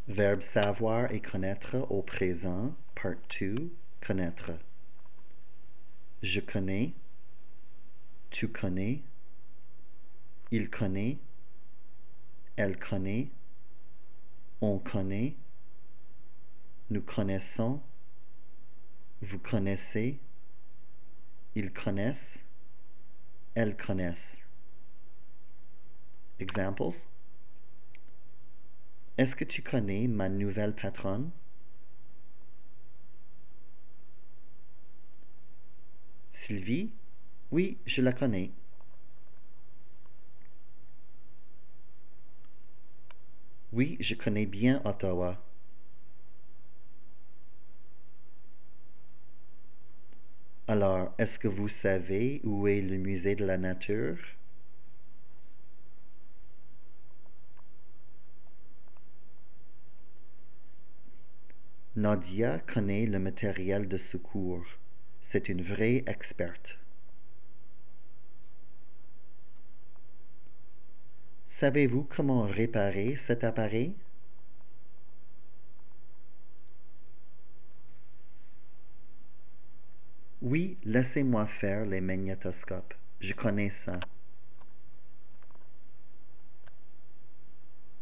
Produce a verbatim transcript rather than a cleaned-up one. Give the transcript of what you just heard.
Verbe savoir et connaître au présent, part deux, connaître. Je connais, tu connais, il connaît, elle connaît, on connaît, nous connaissons, vous connaissez, ils connaissent, elles connaissent. Examples. Est-ce que tu connais ma nouvelle patronne? Sylvie? Oui, je la connais. Oui, je connais bien Ottawa. Alors, est-ce que vous savez où est le musée de la nature? Nadia connaît le matériel de secours. C'est une vraie experte. Savez-vous comment réparer cet appareil? Oui, laissez-moi faire les magnétoscopes. Je connais ça.